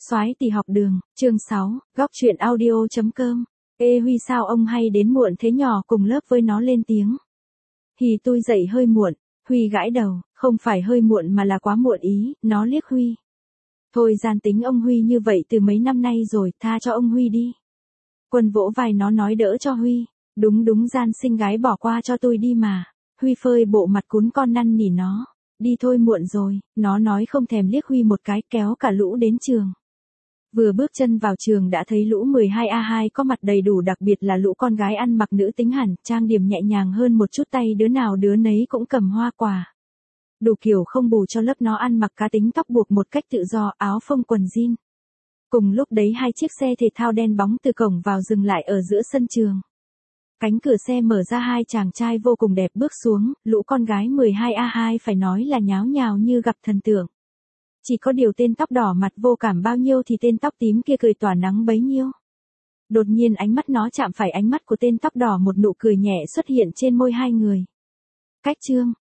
Soái tỷ học đường, chương 6, góc truyện audio.com. Ê Huy, sao ông hay đến muộn thế nhỏ, cùng lớp với nó lên tiếng. Thì tôi dậy hơi muộn. Huy gãi đầu, không phải hơi muộn mà là quá muộn ý, nó liếc Huy. Thôi gian tính ông Huy như vậy từ mấy năm nay rồi, tha cho ông Huy đi. Quân vỗ vai nó nói đỡ cho Huy. Đúng gian xinh gái, bỏ qua cho tôi đi mà. Huy phơi bộ mặt cún con năn nỉ nó. Đi thôi, muộn rồi, nó nói không thèm liếc Huy một cái, kéo cả lũ đến trường. Vừa bước chân vào trường đã thấy lũ 12A2 có mặt đầy đủ, đặc biệt là lũ con gái ăn mặc nữ tính hẳn, trang điểm nhẹ nhàng hơn một chút, tay đứa nào đứa nấy cũng cầm hoa quả. Đủ kiểu không bù cho lớp nó ăn mặc cá tính, tóc buộc một cách tự do, áo phông quần jean. Cùng lúc đấy hai chiếc xe thể thao đen bóng từ cổng vào dừng lại ở giữa sân trường. Cánh cửa xe mở ra, hai chàng trai vô cùng đẹp bước xuống, lũ con gái 12A2 phải nói là nháo nhào như gặp thần tượng. Chỉ có điều tên tóc đỏ mặt vô cảm bao nhiêu thì tên tóc tím kia cười tỏa nắng bấy nhiêu. Đột nhiên ánh mắt nó chạm phải ánh mắt của tên tóc đỏ, một nụ cười nhẹ xuất hiện trên môi hai người. Cách trương,